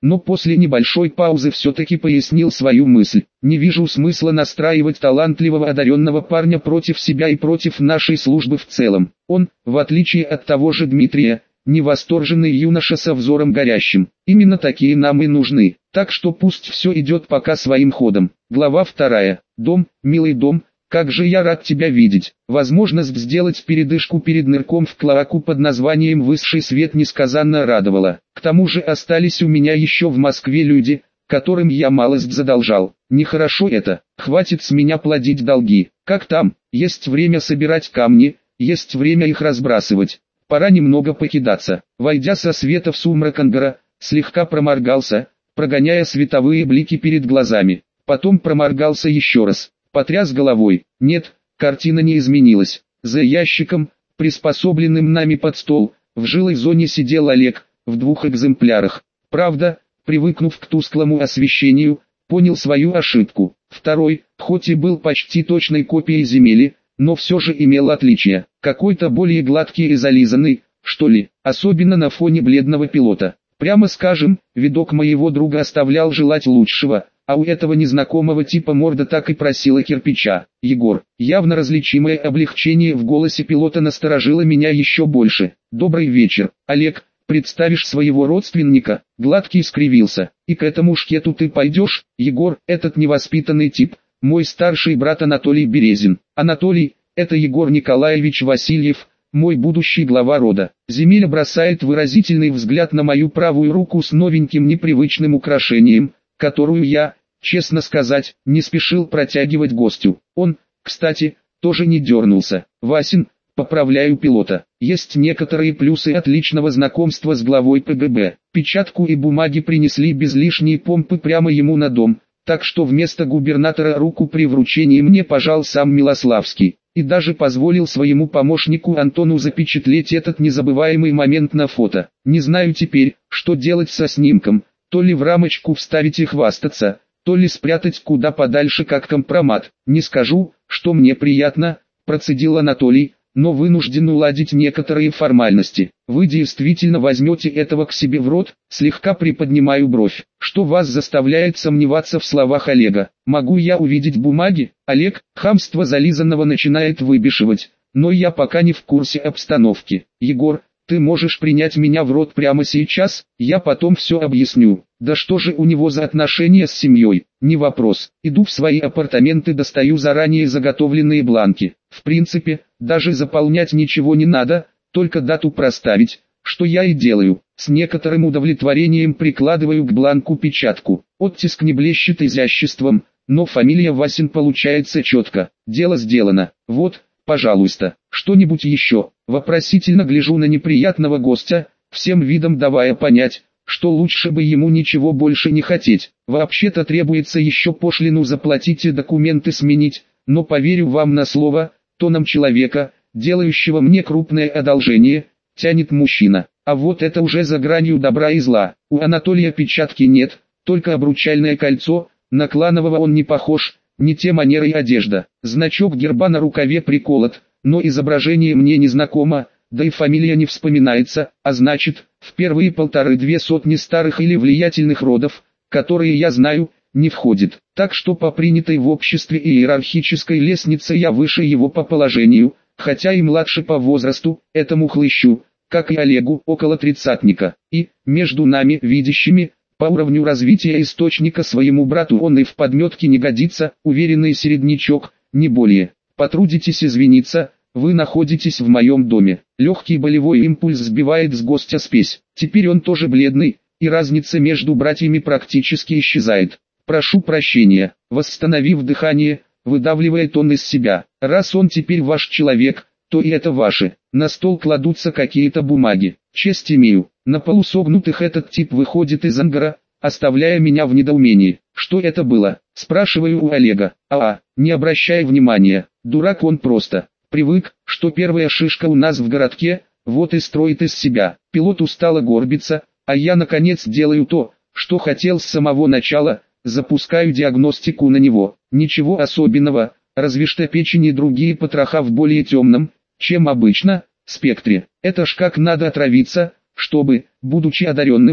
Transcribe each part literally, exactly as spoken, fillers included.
но после небольшой паузы все-таки пояснил свою мысль. Не вижу смысла настраивать талантливого одаренного парня против себя и против нашей службы в целом. Он, в отличие от того же Дмитрия, невосторженный юноша со взором горящим. Именно такие нам и нужны. Так что пусть все идет пока своим ходом. Глава вторая. Дом, милый дом, как же я рад тебя видеть. Возможность сделать передышку перед нырком в клоаку под названием «Высший свет» несказанно радовала. К тому же остались у меня еще в Москве люди, которым я малость задолжал. Нехорошо это, хватит с меня платить долги. Как там, есть время собирать камни, есть время их разбрасывать. Пора немного покидаться. Войдя со света в сумрак ангара, слегка проморгался, прогоняя световые блики перед глазами. Потом проморгался еще раз, потряс головой. Нет, картина не изменилась. За ящиком, приспособленным нами под стол, в жилой зоне сидел Олег, в двух экземплярах. Правда, привыкнув к тусклому освещению, понял свою ошибку. Второй, хоть и был почти точной копией Земели, но все же имел отличия. Какой-то более гладкий и зализанный, что ли, особенно на фоне бледного пилота. Прямо скажем, видок моего друга оставлял желать лучшего, а у этого незнакомого типа морда так и просила кирпича. Егор, явно различимое облегчение в голосе пилота насторожило меня еще больше. Добрый вечер, Олег, представишь своего родственника? Гладкий скривился. И к этому шкету ты пойдешь? Егор, этот невоспитанный тип, мой старший брат Анатолий Березин. Анатолий, это Егор Николаевич Васильев, мой будущий глава рода. Земеля бросает выразительный взгляд на мою правую руку с новеньким непривычным украшением, которую я, честно сказать, не спешил протягивать гостю. Он, кстати, тоже не дернулся. Васин, поправляю пилота. Есть некоторые плюсы от личного знакомства с главой КГБ. Печатку и бумаги принесли без лишней помпы прямо ему на дом, так что вместо губернатора руку при вручении мне пожал сам Милославский. И даже позволил своему помощнику Антону запечатлеть этот незабываемый момент на фото. Не знаю теперь, что делать со снимком, то ли в рамочку вставить и хвастаться, то ли спрятать куда подальше как компромат. Не скажу, что мне приятно, процедил Анатолий, но вынужден уладить некоторые формальности. Вы действительно возьмете этого к себе в рот? Слегка приподнимаю бровь. Что вас заставляет сомневаться в словах Олега? Могу я увидеть бумаги? Олег, хамство зализанного начинает выбешивать, но я пока не в курсе обстановки. Егор, ты можешь принять меня в рот прямо сейчас? Я потом все объясню. Да что же у него за отношения с семьей? Не вопрос. Иду в свои апартаменты, достаю заранее заготовленные бланки. В принципе, даже заполнять ничего не надо, только дату проставить, что я и делаю. С некоторым удовлетворением прикладываю к бланку печатку. Оттиск не блещет изяществом, но фамилия Васин получается четко. Дело сделано. Вот, пожалуйста, что-нибудь еще. Вопросительно гляжу на неприятного гостя, всем видом давая понять, что лучше бы ему ничего больше не хотеть. Вообще-то требуется еще пошлину заплатить и документы сменить, но поверю вам на слово, тоном человека, делающего мне крупное одолжение, тянет мужчина. А вот это уже за гранью добра и зла. У Анатолия печатки нет, только обручальное кольцо, на кланового он не похож, не те манеры и одежда. Значок герба на рукаве приколот, но изображение мне не знакомо, да и фамилия не вспоминается, а значит, в первые полторы-две сотни старых или влиятельных родов, которые я знаю, не входит. Так что по принятой в обществе иерархической лестнице я выше его по положению, хотя и младше по возрасту, этому хлыщу, как и Олегу, около тридцатника. И, между нами, видящими, по уровню развития источника своему брату он и в подметке не годится, уверенный середнячок, не более. Потрудитесь извиниться, вы находитесь в моем доме. Легкий болевой импульс сбивает с гостя спесь. Теперь он тоже бледный, и разница между братьями практически исчезает. Прошу прощения. Восстановив дыхание, выдавливает он из себя. Раз он теперь ваш человек, то и это ваше. На стол кладутся какие-то бумаги. Честь имею. На полусогнутых этот тип выходит из ангара, оставляя меня в недоумении. Что это было? Спрашиваю у Олега. А, не обращай внимания. Дурак он просто. Привык, что первая шишка у нас в городке, вот и строит из себя. Пилот устало горбится, а я наконец делаю то, что хотел с самого начала, запускаю диагностику на него. Ничего особенного, разве что печень и другие потроха в более темном, чем обычно, спектре. Это ж как надо отравиться, чтобы, будучи одаренным,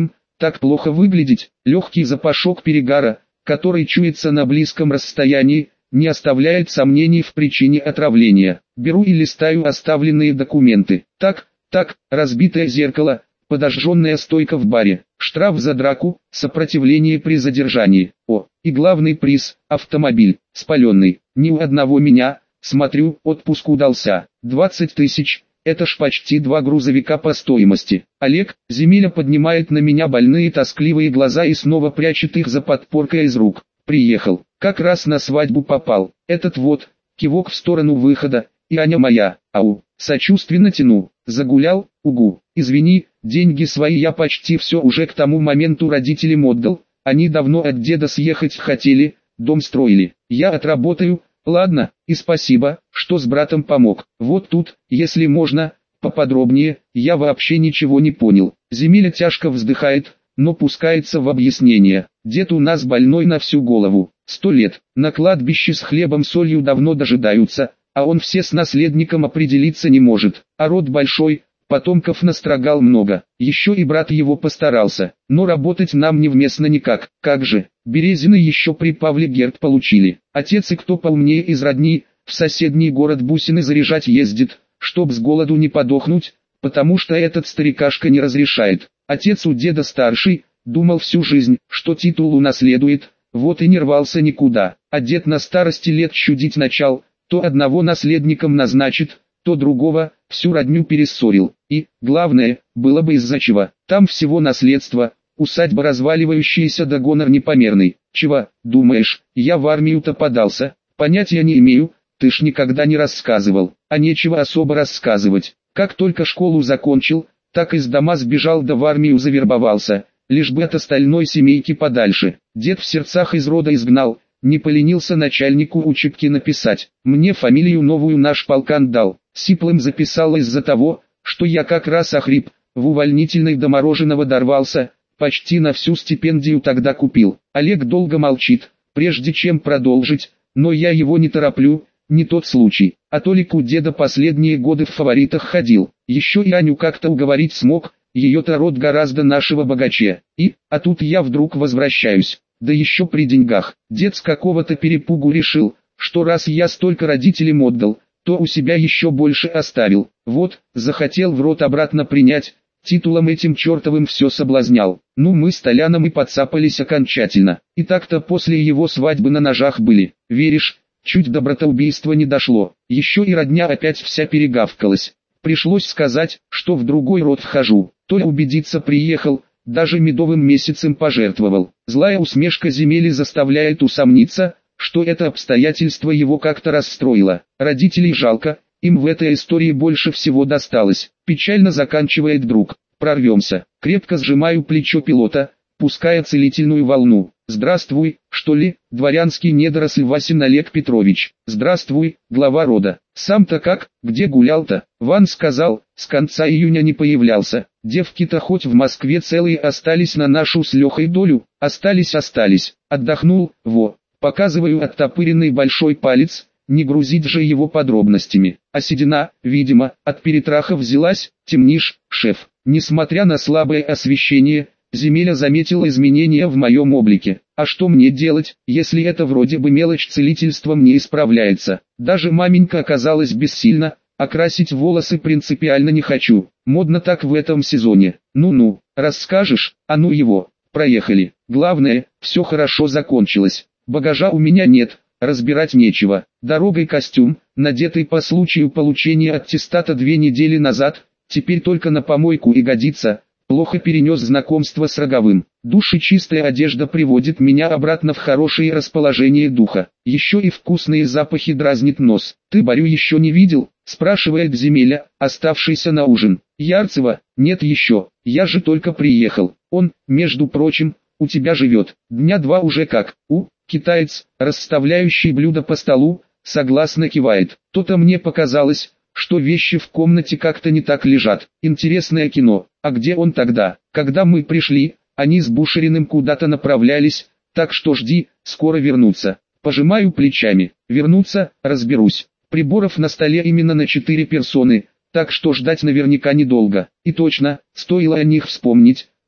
так плохо выглядеть. Легкий запашок перегара, который чуется на близком расстоянии, не оставляет сомнений в причине отравления. Беру и листаю оставленные документы. Так, так, разбитое зеркало, подожженная стойка в баре, штраф за драку, сопротивление при задержании. О, и главный приз – автомобиль, спаленный. Ни у одного меня, смотрю, отпуск удался. двадцать тысяч, это ж почти два грузовика по стоимости. Олег, Земеля поднимает на меня больные тоскливые глаза и снова прячет их за подпоркой из рук. Приехал, как раз на свадьбу попал. Этот вот, кивок в сторону выхода, и Аня моя, ау, сочувственно тяну. Загулял, угу, извини, деньги свои я почти все уже к тому моменту родителям отдал, они давно от деда съехать хотели, дом строили, я отработаю, ладно, и спасибо, что с братом помог. Вот тут, если можно, поподробнее, я вообще ничего не понял. Земеля тяжко вздыхает, но пускается в объяснение. Дед у нас больной на всю голову, сто лет, на кладбище с хлебом-солью давно дожидаются, а он все с наследником определиться не может, а род большой, потомков настрогал много, еще и брат его постарался, но работать нам невместно никак. Как же, Березины еще при Павле Герб получили, отец и кто поумнее из родни, в соседний город бусины заряжать ездит, чтоб с голоду не подохнуть, потому что этот старикашка не разрешает. Отец у деда старший, думал всю жизнь, что титул унаследует, вот и не рвался никуда, а дед на старости лет чудить начал, то одного наследником назначит, то другого, всю родню перессорил. И, главное, было бы из-за чего. Там всего наследство, усадьба разваливающаяся да гонор непомерный. Чего, думаешь, я в армию-то подался? Понятия не имею, ты ж никогда не рассказывал, а нечего особо рассказывать. Как только школу закончил, так из дома сбежал да в армию завербовался, лишь бы от остальной семейки подальше. Дед в сердцах из рода изгнал, не поленился начальнику учебки написать. Мне фамилию новую наш полкан дал. Сиплым записал из-за того, что я как раз охрип, в увольнительной до мороженого дорвался, почти на всю стипендию тогда купил. Олег долго молчит, прежде чем продолжить, но я его не тороплю, не тот случай. А Толик у деда последние годы в фаворитах ходил. Еще и Аню как-то уговорить смог, ее-то род гораздо нашего богаче. И, а тут я вдруг возвращаюсь. Да еще при деньгах. Дед с какого-то перепугу решил, что раз я столько родителям отдал, то у себя еще больше оставил. Вот, захотел в рот обратно принять, титулом этим чертовым все соблазнял. Ну мы с Толяном и подцапались окончательно. И так-то после его свадьбы на ножах были. Веришь, чуть до братоубийства не дошло. Еще и родня опять вся перегавкалась. Пришлось сказать, что в другой род вхожу. Толя убедиться приехал, даже медовым месяцем пожертвовал. Злая усмешка Земели заставляет усомниться, что это обстоятельство его как-то расстроило. Родителей жалко, им в этой истории больше всего досталось. Печально заканчивает друг. Прорвемся. Крепко сжимаю плечо пилота, пуская целительную волну. Здравствуй, что ли, дворянский недоросль Васин Олег Петрович. Здравствуй, глава рода. Сам-то как, где гулял-то? Ван сказал, с конца июня не появлялся. Девки-то хоть в Москве целые остались на нашу с Лехой долю. Остались-остались. Отдохнул, во. Показываю оттопыренный большой палец, не грузить же его подробностями. А седина, видимо, от перетраха взялась, темнишь, шеф. Несмотря на слабое освещение, Земеля заметила изменения в моем облике. А что мне делать, если это вроде бы мелочь целительством не исправляется? Даже маменька оказалась бессильна, а красить волосы принципиально не хочу. Модно так в этом сезоне. Ну-ну, расскажешь, а ну его, проехали. Главное, все хорошо закончилось. Багажа у меня нет, разбирать нечего. Дорогой костюм, надетый по случаю получения аттестата две недели назад, теперь только на помойку и годится. Плохо перенес знакомство с Роговым. Душ и чистая одежда приводит меня обратно в хорошее расположение духа. Еще и вкусные запахи дразнит нос. «Ты Борю еще не видел?» – спрашивает Земеля, оставшийся на ужин. «Ярцева? Нет еще, я же только приехал. Он, между прочим, у тебя живет. Дня два уже как. У, китаец, расставляющий блюда по столу, согласно кивает. То-то мне показалось, что вещи в комнате как-то не так лежат. Интересное кино. А где он тогда? Когда мы пришли, они с Бушериным куда-то направлялись, так что жди, скоро вернутся». Пожимаю плечами. Вернуться, разберусь. Приборов на столе именно на четыре персоны, так что ждать наверняка недолго. И точно, стоило о них вспомнить,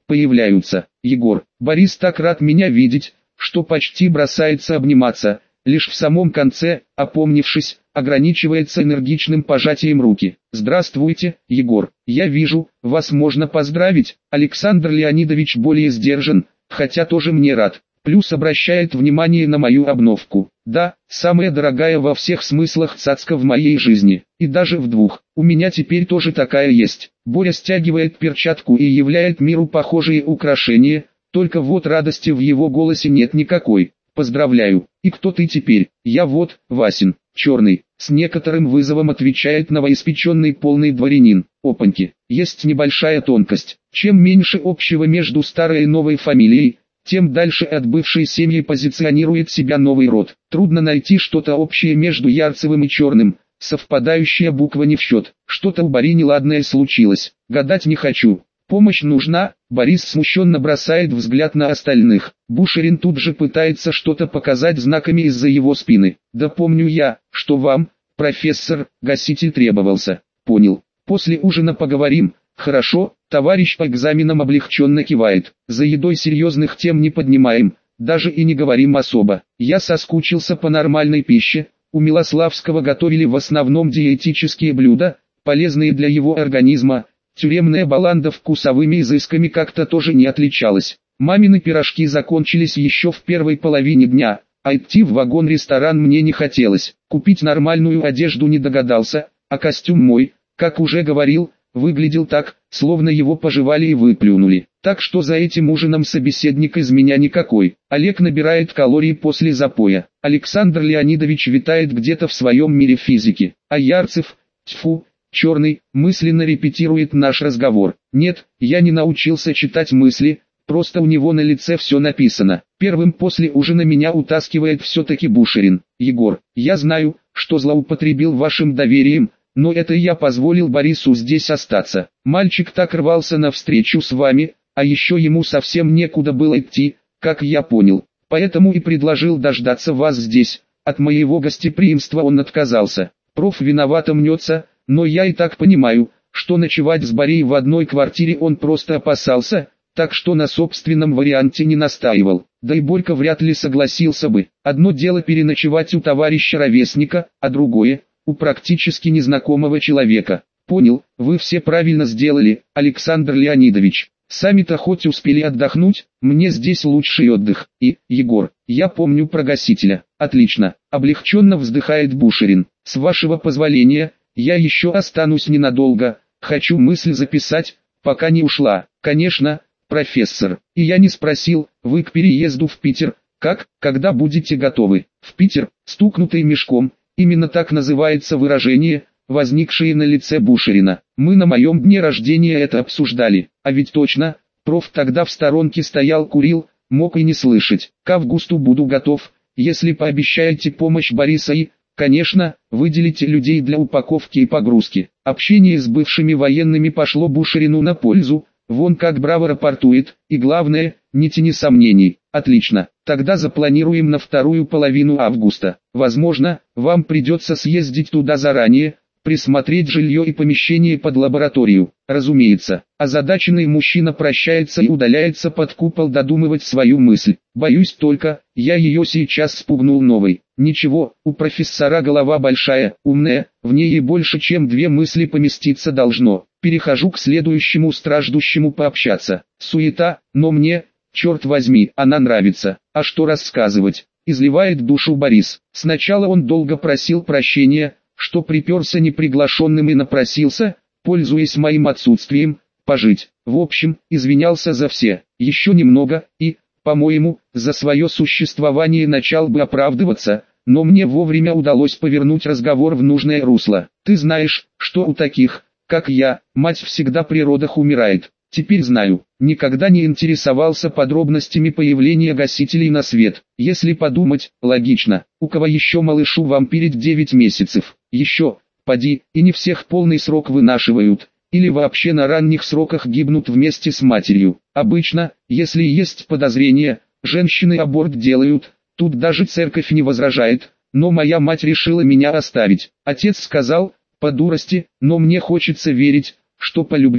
появляются. Егор, Борис так рад меня видеть, что почти бросается обниматься, лишь в самом конце, опомнившись, ограничивается энергичным пожатием руки. Здравствуйте, Егор, я вижу, вас можно поздравить. Александр Леонидович более сдержан, хотя тоже мне рад. Плюс обращает внимание на мою обновку. Да, самая дорогая во всех смыслах цацка в моей жизни. И даже в двух. У меня теперь тоже такая есть. Боря стягивает перчатку и являет миру похожие украшения, только вот радости в его голосе нет никакой. Поздравляю. И кто ты теперь? Я вот, Васин, черный. С некоторым вызовом отвечает новоиспеченный полный дворянин. Опаньки. Есть небольшая тонкость. Чем меньше общего между старой и новой фамилией, тем дальше от бывшей семьи позиционирует себя новый род. Трудно найти что-то общее между Ярцевым и Черным, совпадающая буква не в счет. Что-то у Бори неладное случилось, гадать не хочу. Помощь нужна. Борис смущенно бросает взгляд на остальных. Бушерин тут же пытается что-то показать знаками из-за его спины. Да помню я, что вам, профессор, гаситель требовался. Понял. После ужина поговорим. Хорошо. Товарищ по экзаменам облегченно кивает. За едой серьезных тем не поднимаем, даже и не говорим особо. Я соскучился по нормальной пище. У Милославского готовили в основном диетические блюда, полезные для его организма. Тюремная баланда вкусовыми изысками как-то тоже не отличалась. Мамины пирожки закончились еще в первой половине дня, а идти в вагон-ресторан мне не хотелось. Купить нормальную одежду не догадался, а костюм мой, как уже говорил, выглядел так, словно его пожевали и выплюнули. Так что за этим ужином собеседник из меня никакой. Олег набирает калории после запоя. Александр Леонидович витает где-то в своем мире физики. А Ярцев, тьфу, Черный, мысленно репетирует наш разговор. Нет, я не научился читать мысли, просто у него на лице все написано. Первым после ужина меня утаскивает все-таки Бушерин. Егор, я знаю, что злоупотребил вашим доверием, но это я позволил Борису здесь остаться. Мальчик так рвался навстречу с вами, а еще ему совсем некуда было идти, как я понял. Поэтому и предложил дождаться вас здесь. От моего гостеприимства он отказался. Проф виновато мнется, но я и так понимаю, что ночевать с Борей в одной квартире он просто опасался, так что на собственном варианте не настаивал. Да и Борька вряд ли согласился бы. Одно дело переночевать у товарища-ровесника, а другое – у практически незнакомого человека. Понял, вы все правильно сделали, Александр Леонидович. Сами-то хоть успели отдохнуть, мне здесь лучший отдых. И, Егор, я помню про гасителя. Отлично, облегченно вздыхает Бушерин. С вашего позволения, я еще останусь ненадолго, хочу мысль записать, пока не ушла. Конечно, профессор. И я не спросил, вы к переезду в Питер, как, когда будете готовы? В Питер, стукнутый мешком, именно так называется выражение, возникшее на лице Бушерина. Мы на моем дне рождения это обсуждали, а ведь точно, проф тогда в сторонке стоял курил, мог и не слышать. К августу буду готов, если пообещаете помощь Бориса и, конечно, выделите людей для упаковки и погрузки. Общение с бывшими военными пошло Бушерину на пользу, вон как браво рапортует, и главное, не тяни сомнений. Отлично, тогда запланируем на вторую половину августа. Возможно, вам придется съездить туда заранее, присмотреть жилье и помещение под лабораторию. Разумеется, озадаченный мужчина прощается и удаляется под купол додумывать свою мысль. Боюсь только, я ее сейчас спугнул новой. Ничего, у профессора голова большая, умная, в ней и больше чем две мысли поместиться должно. Перехожу к следующему страждущему пообщаться. Суета, но мне, черт возьми, она нравится. А что рассказывать? Изливает душу Борис. Сначала он долго просил прощения, что приперся неприглашенным и напросился, пользуясь моим отсутствием, пожить. В общем, извинялся за все. Еще немного, и, по-моему, за свое существование начал бы оправдываться, но мне вовремя удалось повернуть разговор в нужное русло. Ты знаешь, что у таких, как я, мать всегда при родах умирает. Теперь знаю, никогда не интересовался подробностями появления гасителей на свет. Если подумать, логично, у кого еще малышу вампирить девять месяцев. Еще, поди, и не всех полный срок вынашивают, или вообще на ранних сроках гибнут вместе с матерью. Обычно, если есть подозрение, женщины аборт делают, тут даже церковь не возражает, но моя мать решила меня оставить. Отец сказал, по дурости, но мне хочется верить, что по любви.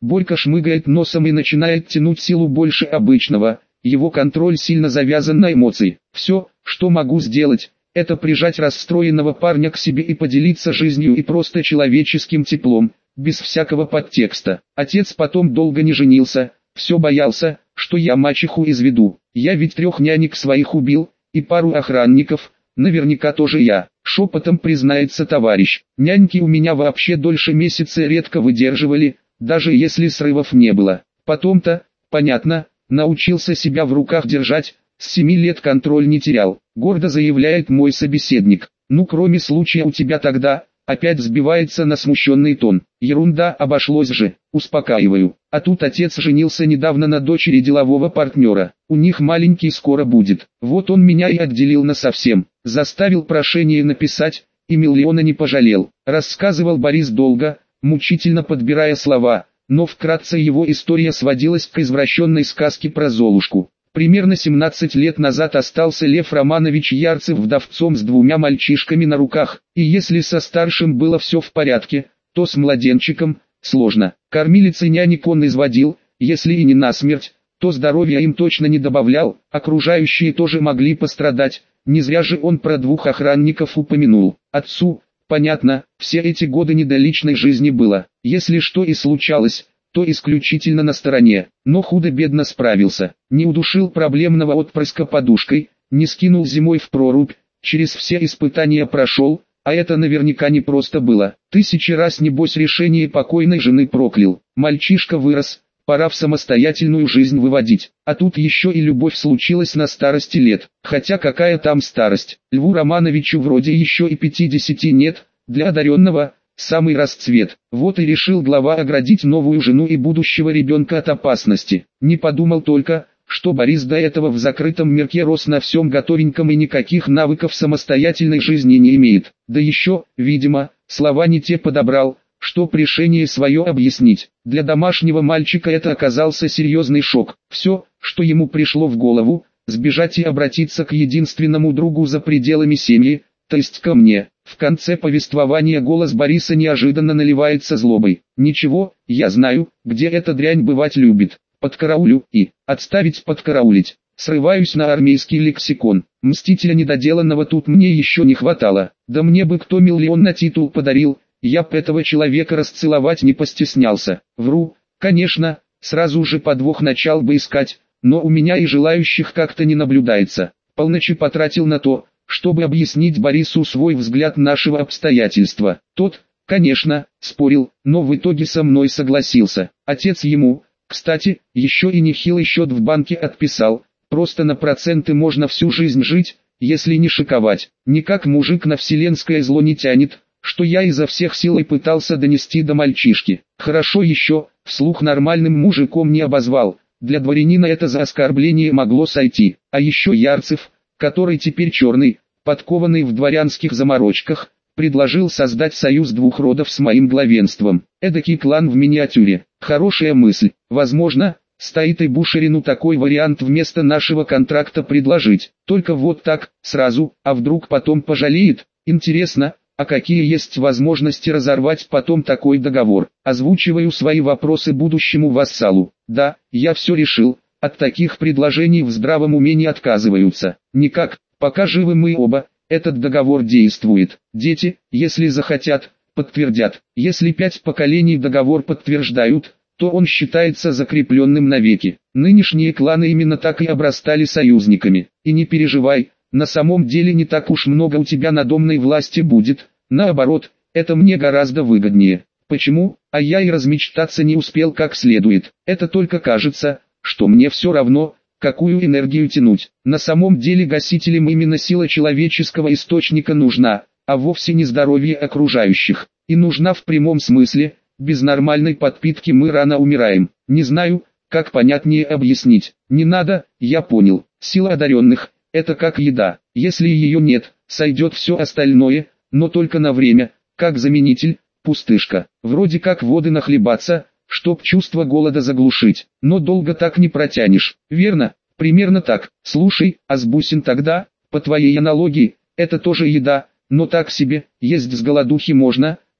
Борька шмыгает носом и начинает тянуть силу больше обычного. Его контроль сильно завязан на эмоции. Все, что могу сделать, это прижать расстроенного парня к себе и поделиться жизнью и просто человеческим теплом, без всякого подтекста. Отец потом долго не женился, все боялся, что я мачеху изведу. Я ведь трех нянек своих убил, и пару охранников, наверняка тоже я. Шепотом признается товарищ. Няньки у меня вообще дольше месяца редко выдерживали, даже если срывов не было. Потом-то, понятно, научился себя в руках держать, с семи лет контроль не терял, гордо заявляет мой собеседник. Ну кроме случая у тебя тогда, опять сбивается на смущенный тон. Ерунда, обошлось же, успокаиваю. А тут отец женился недавно на дочери делового партнера. У них маленький скоро будет. Вот он меня и отделил насовсем. Заставил прошение написать, и миллиона не пожалел. Рассказывал Борис долго, мучительно подбирая слова, но вкратце его история сводилась к извращенной сказке про Золушку. Примерно семнадцать лет назад остался Лев Романович Ярцев вдовцом с двумя мальчишками на руках, и если со старшим было все в порядке, то с младенчиком сложно. Кормилиц и нянек он изводил, если и не насмерть, то здоровья им точно не добавлял, окружающие тоже могли пострадать, не зря же он про двух охранников упомянул. Отцу, понятно, все эти годы не до личной жизни было, если что и случалось, то исключительно на стороне, но худо-бедно справился, не удушил проблемного отпрыска подушкой, не скинул зимой в прорубь, через все испытания прошел, а это наверняка не просто было. Тысячи раз небось решение покойной жены проклял. Мальчишка вырос, пора в самостоятельную жизнь выводить, а тут еще и любовь случилась на старости лет, хотя какая там старость, Льву Романовичу вроде еще и пятидесяти нет, для одаренного – самый расцвет. Вот и решил глава оградить новую жену и будущего ребенка от опасности. Не подумал только, что Борис до этого в закрытом мирке рос на всем готовеньком и никаких навыков самостоятельной жизни не имеет. Да еще, видимо, слова не те подобрал, чтоб решение свое объяснить. Для домашнего мальчика это оказался серьезный шок. Все, что ему пришло в голову, сбежать и обратиться к единственному другу за пределами семьи, то есть ко мне. В конце повествования голос Бориса неожиданно наливается злобой. «Ничего, я знаю, где эта дрянь бывать любит. Подкараулю и отставить подкараулить». Срываюсь на армейский лексикон. Мстителя недоделанного тут мне еще не хватало. Да мне бы кто миллион на титул подарил, я б этого человека расцеловать не постеснялся. Вру, конечно, сразу же подвох начал бы искать, но у меня и желающих как-то не наблюдается. Полночи потратил на то, чтобы объяснить Борису свой взгляд нашего обстоятельства. Тот, конечно, спорил, но в итоге со мной согласился. Отец ему, кстати, еще и нехилый счет в банке отписал, просто на проценты можно всю жизнь жить, если не шиковать. Никак мужик на вселенское зло не тянет, что я изо всех сил и пытался донести до мальчишки. Хорошо еще, вслух нормальным мужиком не обозвал, для дворянина это за оскорбление могло сойти. А еще Ярцев, который теперь черный, подкованный в дворянских заморочках, предложил создать союз двух родов с моим главенством. Эдакий клан в миниатюре. Хорошая мысль. Возможно, стоит и Бушерину такой вариант вместо нашего контракта предложить. Только вот так, сразу, а вдруг потом пожалеет? Интересно, а какие есть возможности разорвать потом такой договор? Озвучиваю свои вопросы будущему вассалу. Да, я все решил. От таких предложений в здравом уме не отказываются. Никак, пока живы мы оба, этот договор действует. Дети, если захотят, подтвердят. Если пять поколений договор подтверждают, то он считается закрепленным навеки. Нынешние кланы именно так и обрастали союзниками. И не переживай, на самом деле не так уж много у тебя надомной власти будет. Наоборот, это мне гораздо выгоднее. Почему? А я и размечтаться не успел как следует. Это только кажется, что мне все равно, какую энергию тянуть. На самом деле гасителям именно сила человеческого источника нужна, а вовсе не здоровье окружающих. И нужна в прямом смысле, без нормальной подпитки мы рано умираем. Не знаю, как понятнее объяснить. Не надо, я понял. Сила одаренных – это как еда. Если ее нет, сойдет все остальное, но только на время, как заменитель, пустышка. Вроде как воды нахлебаться, чтоб чувство голода заглушить, но долго так не протянешь, верно? Примерно так. Слушай, а с бусин тогда, по твоей аналогии, это тоже еда, но так себе, есть с голодухи можно,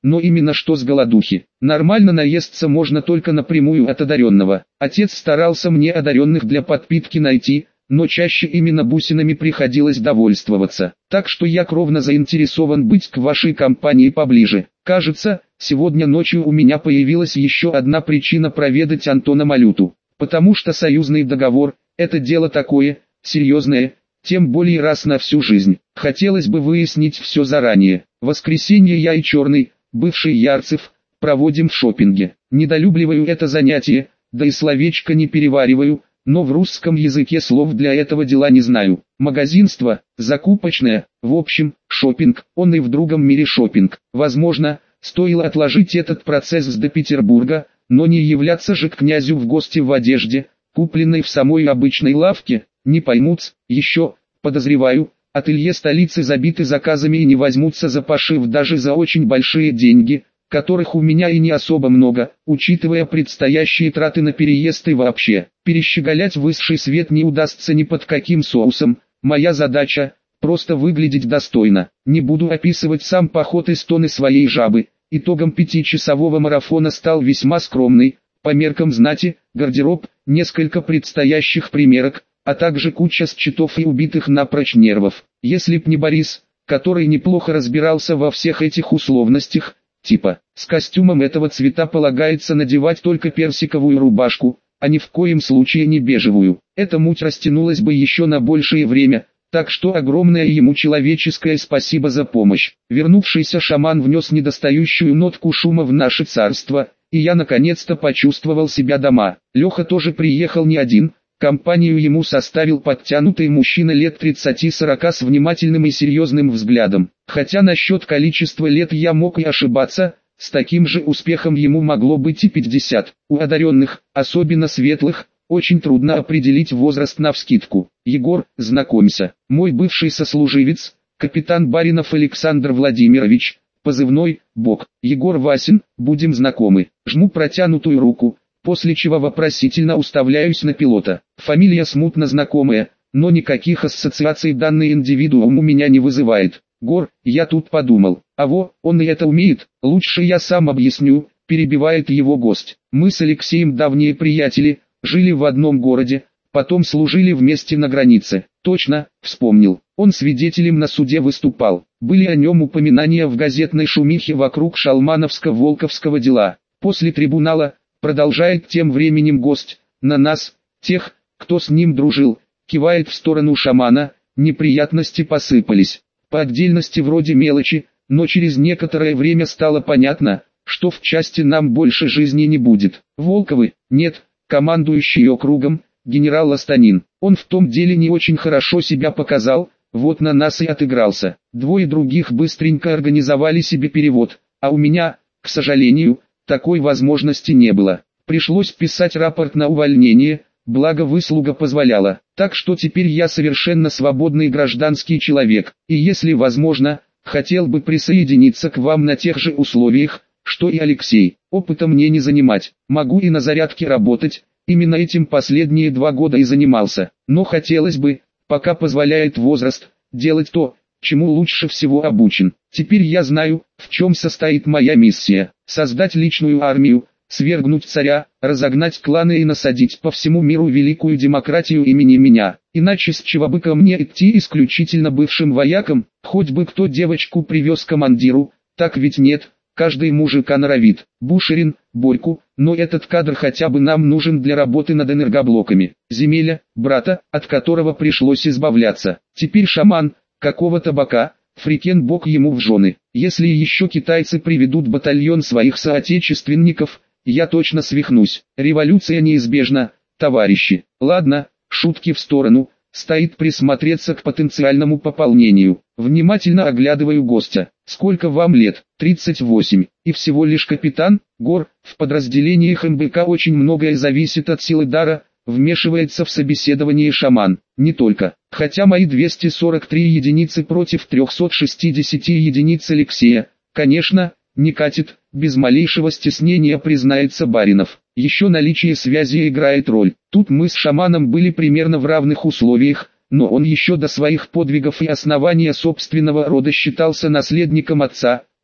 но именно что с голодухи. Нормально наесться можно только напрямую от одаренного. Отец старался мне одаренных для подпитки найти, но чаще именно бусинами приходилось довольствоваться. Так что я кровно заинтересован быть к вашей компании поближе. Кажется, сегодня ночью у меня появилась еще одна причина проведать Антона Малюту. Потому что союзный договор – это дело такое, серьезное, тем более раз на всю жизнь. Хотелось бы выяснить все заранее. В воскресенье я и Черный, бывший Ярцев, проводим в шопинге. Недолюбливаю это занятие, да и словечко не перевариваю, но в русском языке слов для этого дела не знаю. Магазинство, закупочное, в общем, шопинг, он и в другом мире шопинг. Возможно, стоило отложить этот процесс до Петербурга, но не являться же к князю в гости в одежде, купленной в самой обычной лавке, не поймут, еще, подозреваю, ателье столицы забиты заказами и не возьмутся за пошив даже за очень большие деньги, которых у меня и не особо много, учитывая предстоящие траты на переезд и вообще. Перещеголять высший свет не удастся ни под каким соусом, моя задача – просто выглядеть достойно. Не буду описывать сам поход и стоны своей жабы, итогом пятичасового марафона стал весьма скромный, по меркам знати, гардероб, несколько предстоящих примерок, а также куча счетов и убитых напрочь нервов. Если б не Борис, который неплохо разбирался во всех этих условностях, типа, с костюмом этого цвета полагается надевать только персиковую рубашку, а ни в коем случае не бежевую. Эта муть растянулась бы еще на большее время, так что огромное ему человеческое спасибо за помощь. Вернувшийся шаман внес недостающую нотку шума в наше царство, и я наконец-то почувствовал себя дома. Леха тоже приехал не один. Компанию ему составил подтянутый мужчина лет тридцати-сорока с внимательным и серьезным взглядом. Хотя насчет количества лет я мог и ошибаться, с таким же успехом ему могло быть и пятьдесят. У одаренных, особенно светлых, очень трудно определить возраст навскидку. Егор, знакомься, мой бывший сослуживец, капитан Баринов Александр Владимирович, позывной «Бог». Егор Васин, будем знакомы. Жму протянутую руку, после чего вопросительно уставляюсь на пилота. Фамилия смутно знакомая, но никаких ассоциаций данный индивидуум у меня не вызывает. Гор, я тут подумал, а во, он и это умеет, лучше я сам объясню, перебивает его гость. Мы с Алексеем давние приятели, жили в одном городе, потом служили вместе на границе. Точно, вспомнил, он свидетелем на суде выступал. Были о нем упоминания в газетной шумихе вокруг Шалмановско-Волковского дела. После трибунала, продолжает тем временем гость, на нас, тех, кто с ним дружил, кивает в сторону шамана, неприятности посыпались. По отдельности вроде мелочи, но через некоторое время стало понятно, что в части нам больше жизни не будет. Волковы, нет, командующий округом, генерал Астанин. Он в том деле не очень хорошо себя показал, вот на нас и отыгрался. Двое других быстренько организовали себе перевод, а у меня, к сожалению, такой возможности не было. Пришлось писать рапорт на увольнение, благо выслуга позволяла. Так что теперь я совершенно свободный гражданский человек, и если возможно, хотел бы присоединиться к вам на тех же условиях, что и Алексей. Опыта мне не занимать, могу и на зарядке работать, именно этим последние два года и занимался. Но хотелось бы, пока позволяет возраст, делать то, чему лучше всего обучен. Теперь я знаю, в чем состоит моя миссия. Создать личную армию, свергнуть царя, разогнать кланы и насадить по всему миру великую демократию имени меня. Иначе с чего бы ко мне идти исключительно бывшим воякам, хоть бы кто девочку привез командиру, так ведь нет, каждый мужика норовит. Бушерин, Борьку, но этот кадр хотя бы нам нужен для работы над энергоблоками. Земеля, брата, от которого пришлось избавляться. Теперь шаман, какого-то бока, Фрикен бог ему в жены. Если еще китайцы приведут батальон своих соотечественников, я точно свихнусь. Революция неизбежна, товарищи. Ладно, шутки в сторону, стоит присмотреться к потенциальному пополнению. Внимательно оглядываю гостя. Сколько вам лет? тридцать восемь. И всего лишь капитан? Гор, в подразделениях эм бэ ка очень многое зависит от силы дара, вмешивается в собеседование шаман. Не только. Хотя мои двести сорок три единицы против трехсот шестидесяти единиц Алексея, конечно, не катит, без малейшего стеснения признается Баринов. Еще наличие связи играет роль. Тут мы с шаманом были примерно в равных условиях, но он еще до своих подвигов и основания собственного рода считался наследником отца,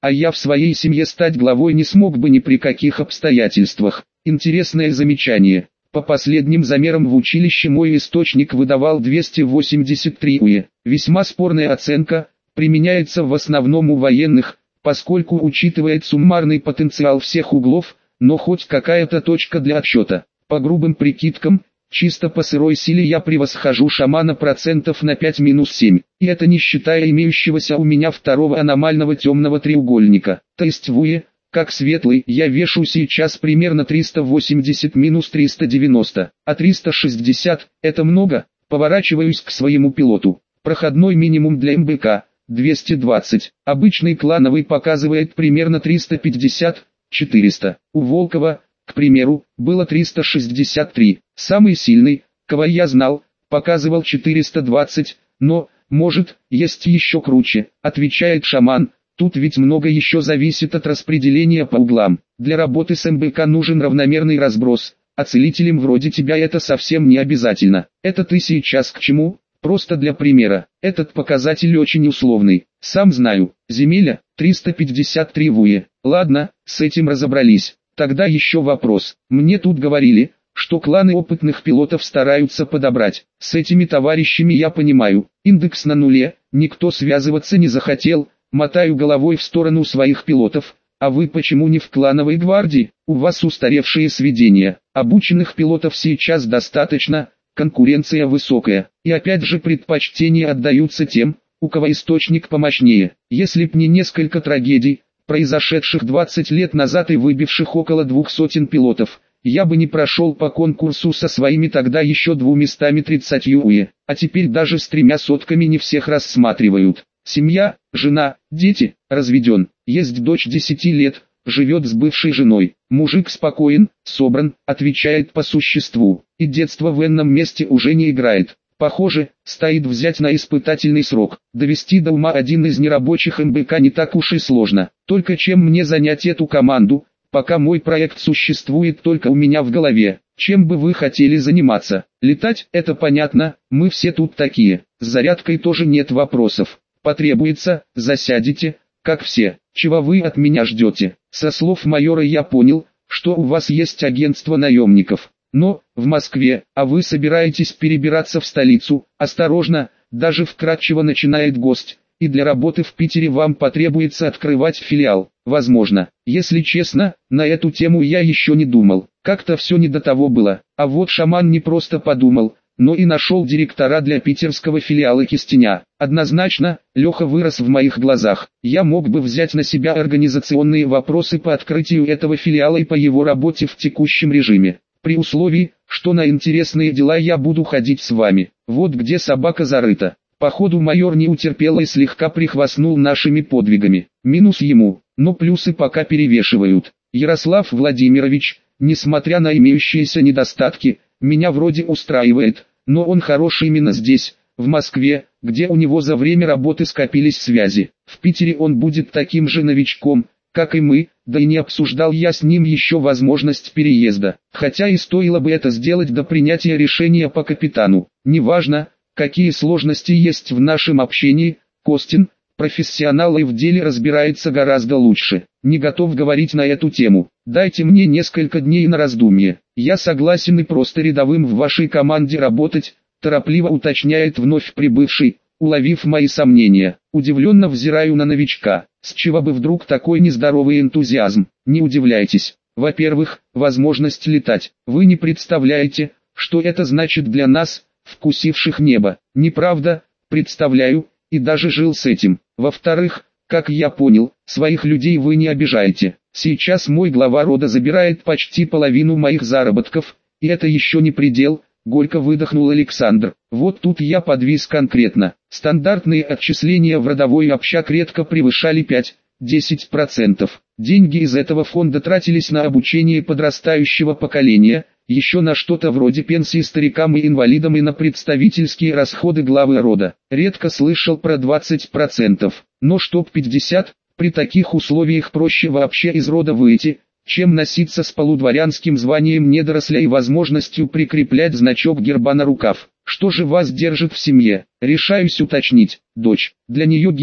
а я в своей семье стать главой не смог бы ни при каких обстоятельствах. Интересное замечание. По последним замерам в училище мой источник выдавал двести восемьдесят три У Е. Весьма спорная оценка, применяется в основном у военных, поскольку учитывает суммарный потенциал всех углов, но хоть какая-то точка для отсчета. По грубым прикидкам, чисто по сырой силе я превосхожу шамана процентов на пять семь, и это не считая имеющегося у меня второго аномального темного треугольника. То есть в У Е, как светлый, я вешу сейчас примерно триста восемьдесят - триста девяносто, а триста шестьдесят – это много. Поворачиваюсь к своему пилоту. Проходной минимум для эм бэ ка – двести двадцать, обычный клановый показывает примерно триста пятьдесят - четыреста. У Волкова, к примеру, было триста шестьдесят три. Самый сильный, кого я знал, показывал четыреста двадцать, но, может, есть еще круче, отвечает шаман. Тут ведь много еще зависит от распределения по углам. Для работы с эм бэ ка нужен равномерный разброс, а целителям вроде тебя это совсем не обязательно. Это ты сейчас к чему? Просто для примера. Этот показатель очень условный. Сам знаю. Земеля, триста пятьдесят три в У Е. Ладно, с этим разобрались. Тогда еще вопрос. Мне тут говорили, что кланы опытных пилотов стараются подобрать. С этими товарищами я понимаю. Индекс на нуле, никто связываться не захотел. Мотаю головой в сторону своих пилотов. А вы почему не в клановой гвардии? У вас устаревшие сведения. Обученных пилотов сейчас достаточно. Конкуренция высокая, и опять же предпочтения отдаются тем, у кого источник помощнее. Если б не несколько трагедий, произошедших двадцать лет назад и выбивших около двух сотен пилотов, я бы не прошел по конкурсу со своими тогда еще двумястами тридцатью У Е, а теперь даже с тремя сотками не всех рассматривают. Семья, жена, дети, разведен, есть дочь десяти лет, живет с бывшей женой. Мужик спокоен, собран, отвечает по существу, и детство в энном месте уже не играет. Похоже, стоит взять на испытательный срок. Довести до ума один из нерабочих эм бэ ка не так уж и сложно. Только чем мне занять эту команду, пока мой проект существует только у меня в голове? Чем бы вы хотели заниматься? Летать, это понятно, мы все тут такие. С зарядкой тоже нет вопросов. Потребуется, засядете, как все. Чего вы от меня ждете? Со слов майора я понял, что у вас есть агентство наемников. Но, в Москве, а вы собираетесь перебираться в столицу. Осторожно, даже вкратчиво начинает гость. И для работы в Питере вам потребуется открывать филиал. Возможно. Если честно, на эту тему я еще не думал. Как-то все не до того было. А вот шаман не просто подумал, но и нашел директора для питерского филиала Кистеня. Однозначно, Леха вырос в моих глазах. Я мог бы взять на себя организационные вопросы по открытию этого филиала и по его работе в текущем режиме. При условии, что на интересные дела я буду ходить с вами. Вот где собака зарыта. Походу майор не утерпел и слегка прихвастнул нашими подвигами. Минус ему, но плюсы пока перевешивают. Ярослав Владимирович, несмотря на имеющиеся недостатки, меня вроде устраивает, но он хорош именно здесь, в Москве, где у него за время работы скопились связи. В Питере он будет таким же новичком, как и мы, да и не обсуждал я с ним еще возможность переезда. Хотя и стоило бы это сделать до принятия решения по капитану. Неважно, какие сложности есть в нашем общении, Костин, профессионал и в деле разбирается гораздо лучше. Не готов говорить на эту тему. Дайте мне несколько дней на раздумье. Я согласен и просто рядовым в вашей команде работать, торопливо уточняет вновь прибывший, уловив мои сомнения. Удивленно взираю на новичка. С чего бы вдруг такой нездоровый энтузиазм? Не удивляйтесь. Во-первых, возможность летать. Вы не представляете, что это значит для нас, вкусивших небо. Неправда, представляю, и даже жил с этим. Во-вторых, как я понял, своих людей вы не обижаете. Сейчас мой глава рода забирает почти половину моих заработков, и это еще не предел, горько выдохнул Александр. Вот тут я подвис конкретно. Стандартные отчисления в родовой общак редко превышали пять-десять процентов. Деньги из этого фонда тратились на обучение подрастающего поколения, еще на что-то вроде пенсии старикам и инвалидам и на представительские расходы главы рода. Редко слышал про двадцать процентов, но чтоб пятьдесят, при таких условиях проще вообще из рода выйти, чем носиться с полудворянским званием недоросля и возможностью прикреплять значок герба на рукав. Что же вас держит в семье? Решаюсь уточнить. Дочь. Для нее герб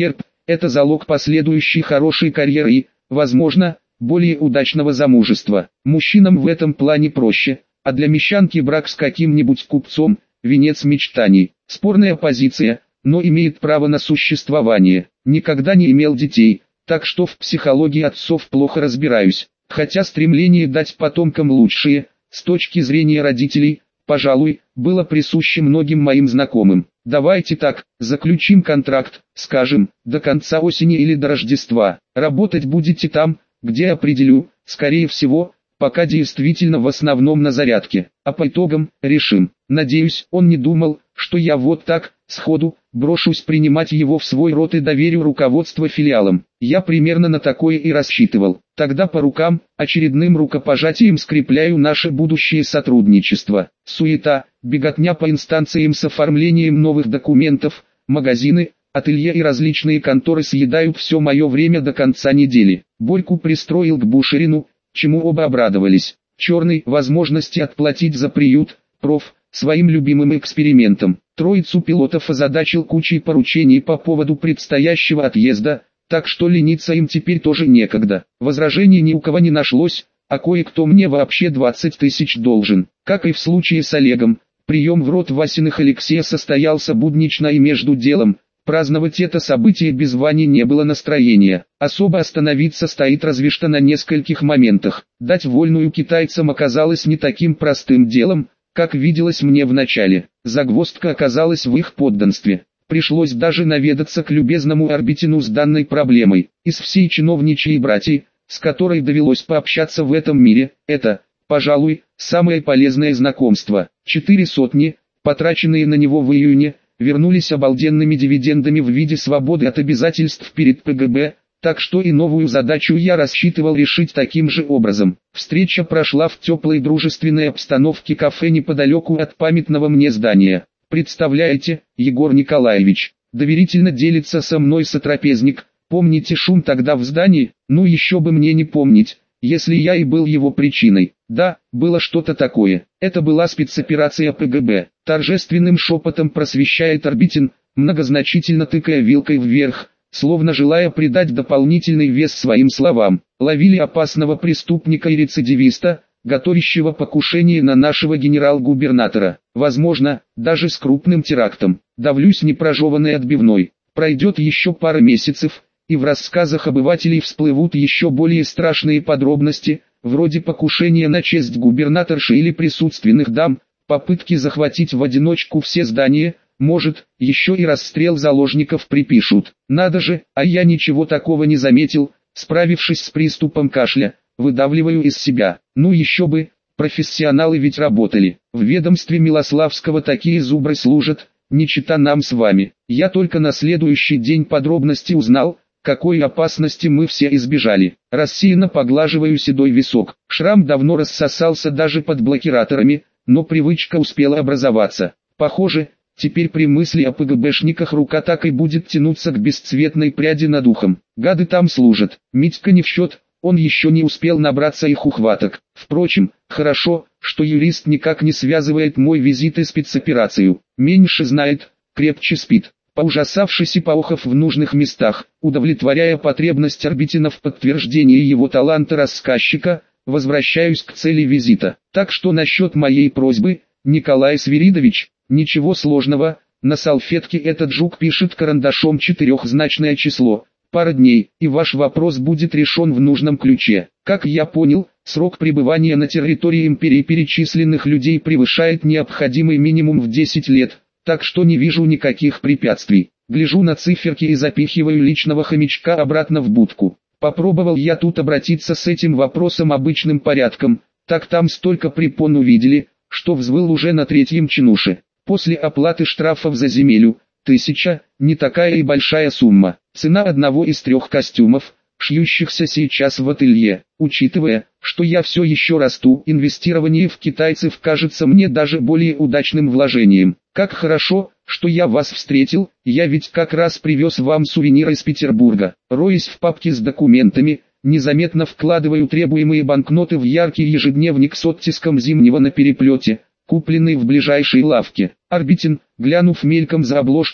это залог последующей хорошей карьеры и, возможно, более удачного замужества. Мужчинам в этом плане проще, а для мещанки брак с каким-нибудь купцом – венец мечтаний. Спорная позиция, но имеет право на существование. Никогда не имел детей, так что в психологии отцов плохо разбираюсь. Хотя стремление дать потомкам лучшее, с точки зрения родителей, пожалуй, было присуще многим моим знакомым. Давайте так, заключим контракт, скажем, до конца осени или до Рождества. Работать будете там, где определю, скорее всего, пока действительно в основном на зарядке. А по итогам, решим. Надеюсь, он не думал, что я вот так, сходу, брошусь принимать его в свой род и доверю руководство филиалом. Я примерно на такое и рассчитывал. Тогда по рукам, очередным рукопожатием скрепляю наше будущее сотрудничество. Суета, беготня по инстанциям с оформлением новых документов, магазины, ателье и различные конторы съедают все мое время до конца недели. Борьку пристроил к Бушерину, чему оба обрадовались. Черный – возможности отплатить за приют, проф, своим любимым экспериментом. Троицу пилотов озадачил кучей поручений по поводу предстоящего отъезда, так что лениться им теперь тоже некогда. Возражений ни у кого не нашлось, а кое-кто мне вообще двадцать тысяч должен. Как и в случае с Олегом, прием в род Васиных Алексея состоялся буднично и между делом. Праздновать это событие без Вани не было настроения. Особо остановиться стоит разве что на нескольких моментах. Дать вольную китайцам оказалось не таким простым делом, как виделось мне в начале. Загвоздка оказалась в их подданстве. Пришлось даже наведаться к любезному Арбитину с данной проблемой. Из всей чиновничьей братьи, с которой довелось пообщаться в этом мире, это, пожалуй, самое полезное знакомство. Четыре сотни, потраченные на него в июне, вернулись обалденными дивидендами в виде свободы от обязательств перед ПГБ, так что и новую задачу я рассчитывал решить таким же образом. Встреча прошла в теплой дружественной обстановке кафе неподалеку от памятного мне здания. Представляете, Егор Николаевич, доверительно делится со мной сотрапезник, помните шум тогда в здании? Ну еще бы мне не помнить, если я и был его причиной. Да, было что-то такое. Это была спецоперация ПГБ. Торжественным шепотом просвещает Арбитин, многозначительно тыкая вилкой вверх, словно желая придать дополнительный вес своим словам. Ловили опасного преступника и рецидивиста, готовящего покушение на нашего генерал-губернатора. Возможно, даже с крупным терактом. Давлюсь непрожеванной отбивной. Пройдет еще пара месяцев, и в рассказах обывателей всплывут еще более страшные подробности, вроде покушения на честь губернаторши или присутственных дам, попытки захватить в одиночку все здания, может, еще и расстрел заложников припишут. Надо же, а я ничего такого не заметил, справившись с приступом кашля, выдавливаю из себя. Ну еще бы, профессионалы ведь работали. В ведомстве Милославского такие зубры служат, не чита нам с вами. Я только на следующий день подробности узнал, какой опасности мы все избежали. Рассеянно поглаживаю седой висок. Шрам давно рассосался даже под блокираторами, но привычка успела образоваться. Похоже, теперь при мысли о ПГБшниках рука так и будет тянуться к бесцветной пряди над ухом. Гады там служат. Митька не в счет, он еще не успел набраться их ухваток. Впрочем, хорошо, что юрист никак не связывает мой визит и спецоперацию. Меньше знает, крепче спит. Поужасавшись и поохав в нужных местах, удовлетворяя потребность Арбитина в подтверждении его таланта рассказчика, возвращаюсь к цели визита. Так что насчет моей просьбы, Николай Свиридович, ничего сложного, на салфетке этот жук пишет карандашом четырехзначное число, пара дней, и ваш вопрос будет решен в нужном ключе. Как я понял, срок пребывания на территории империи перечисленных людей превышает необходимый минимум в десять лет, так что не вижу никаких препятствий. Гляжу на циферки и запихиваю личного хомячка обратно в будку. Попробовал я тут обратиться с этим вопросом обычным порядком, так там столько препон увидели, что взвыл уже на третьем чинуше. После оплаты штрафов за земелю, тысяча, не такая и большая сумма. Цена одного из трех костюмов, шьющихся сейчас в ателье. Учитывая, что я все еще расту, инвестирование в китайцев кажется мне даже более удачным вложением. Как хорошо, что я вас встретил, я ведь как раз привез вам сувенир из Петербурга. Роясь в папке с документами, незаметно вкладываю требуемые банкноты в яркий ежедневник с оттиском зимнего на переплете, купленный в ближайшей лавке. Арбитин, глянув мельком за обложку,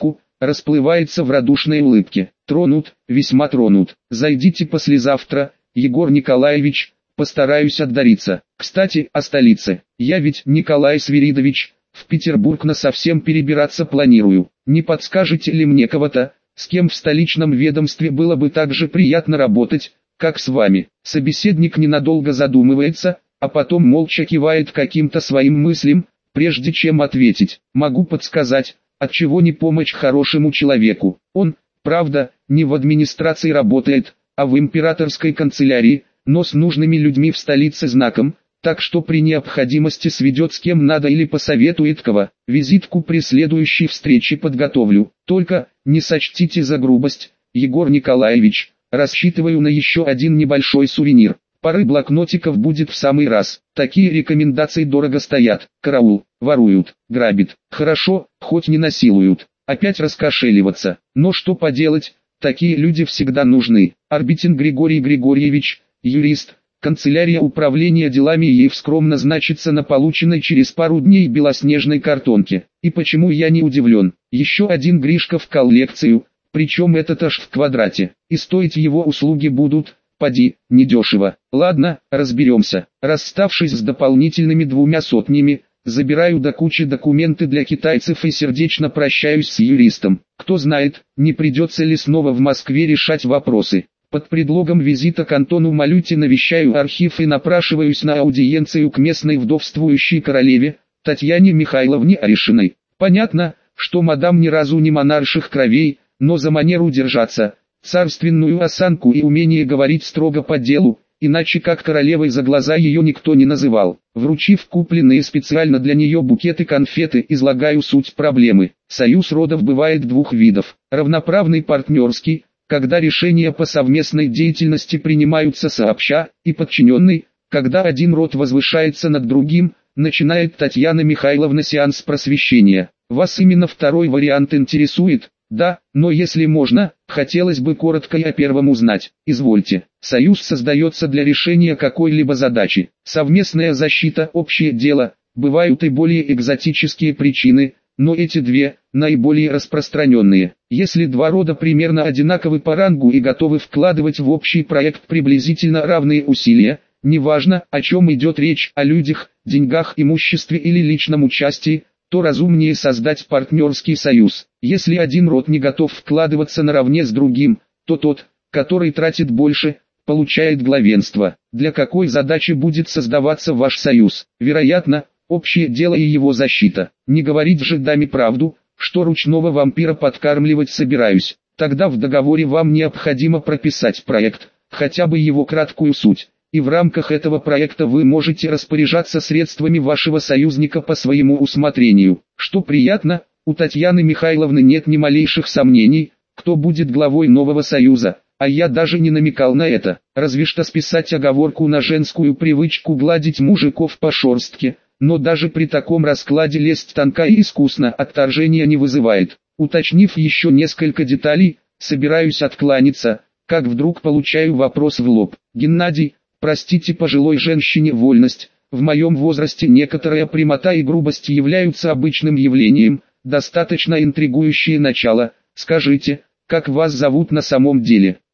расплывается в радушной улыбке. Тронут, весьма тронут. Зайдите послезавтра, Егор Николаевич, постараюсь отдариться. Кстати, о столице. Я ведь, Николай Свиридович, в Петербург насовсем перебираться планирую. Не подскажете ли мне кого-то, с кем в столичном ведомстве было бы так же приятно работать, как с вами? Собеседник ненадолго задумывается, а потом молча кивает каким-то своим мыслям, прежде чем ответить. Могу подсказать, отчего не помочь хорошему человеку. Он, правда, не в администрации работает, а в императорской канцелярии, но с нужными людьми в столице знаком, так что при необходимости сведет с кем надо или посоветует кого. Визитку при следующей встрече подготовлю. Только, не сочтите за грубость, Егор Николаевич, рассчитываю на еще один небольшой сувенир. Пары блокнотиков будет в самый раз. Такие рекомендации дорого стоят. Караул, воруют, грабят. Хорошо, хоть не насилуют. Опять раскошеливаться. Но что поделать, такие люди всегда нужны. Арбитин Григорий Григорьевич, юрист, канцелярия управления делами ЕИФ скромно значится на полученной через пару дней белоснежной картонке. И почему я не удивлен? Еще один Гришка в коллекцию, причем этот аж в квадрате. И стоить его услуги будут, поди, недешево. Ладно, разберемся. Расставшись с дополнительными двумя сотнями, забираю до кучи документы для китайцев и сердечно прощаюсь с юристом. Кто знает, не придется ли снова в Москве решать вопросы. Под предлогом визита к Антону Малюте навещаю архив и напрашиваюсь на аудиенцию к местной вдовствующей королеве, Татьяне Михайловне Орешиной. Понятно, что мадам ни разу не монарших кровей, но за манеру держаться, царственную осанку и умение говорить строго по делу, иначе как королевой за глаза ее никто не называл. Вручив купленные специально для нее букеты конфеты, излагаю суть проблемы. Союз родов бывает двух видов: равноправный партнерский, когда решения по совместной деятельности принимаются сообща, и подчиненный, когда один род возвышается над другим, начинает Татьяна Михайловна сеанс просвещения. Вас именно второй вариант интересует? Да, но если можно, хотелось бы коротко и о первом узнать. Извольте. Союз создается для решения какой-либо задачи. Совместная защита, общее дело, бывают и более экзотические причины, но эти две, наиболее распространенные. Если два рода примерно одинаковы по рангу и готовы вкладывать в общий проект приблизительно равные усилия, неважно, о чем идет речь, о людях, деньгах, имуществе или личном участии, то разумнее создать партнерский союз. Если один род не готов вкладываться наравне с другим, то тот, который тратит больше, получает главенство. Для какой задачи будет создаваться ваш союз? Вероятно, общее дело и его защита. Не говорить же даме правду, что ручного вампира подкармливать собираюсь. Тогда в договоре вам необходимо прописать проект, хотя бы его краткую суть. И в рамках этого проекта вы можете распоряжаться средствами вашего союзника по своему усмотрению. Что приятно, у Татьяны Михайловны нет ни малейших сомнений, кто будет главой нового союза, а я даже не намекал на это, разве что списать оговорку на женскую привычку гладить мужиков по шерстке, но даже при таком раскладе лесть тонка и искусно, отторжения не вызывает. Уточнив еще несколько деталей, собираюсь откланяться, как вдруг получаю вопрос в лоб. Геннадий, простите пожилой женщине вольность, в моем возрасте некоторая прямота и грубость являются обычным явлением, достаточно интригующее начало. Скажите, как вас зовут на самом деле?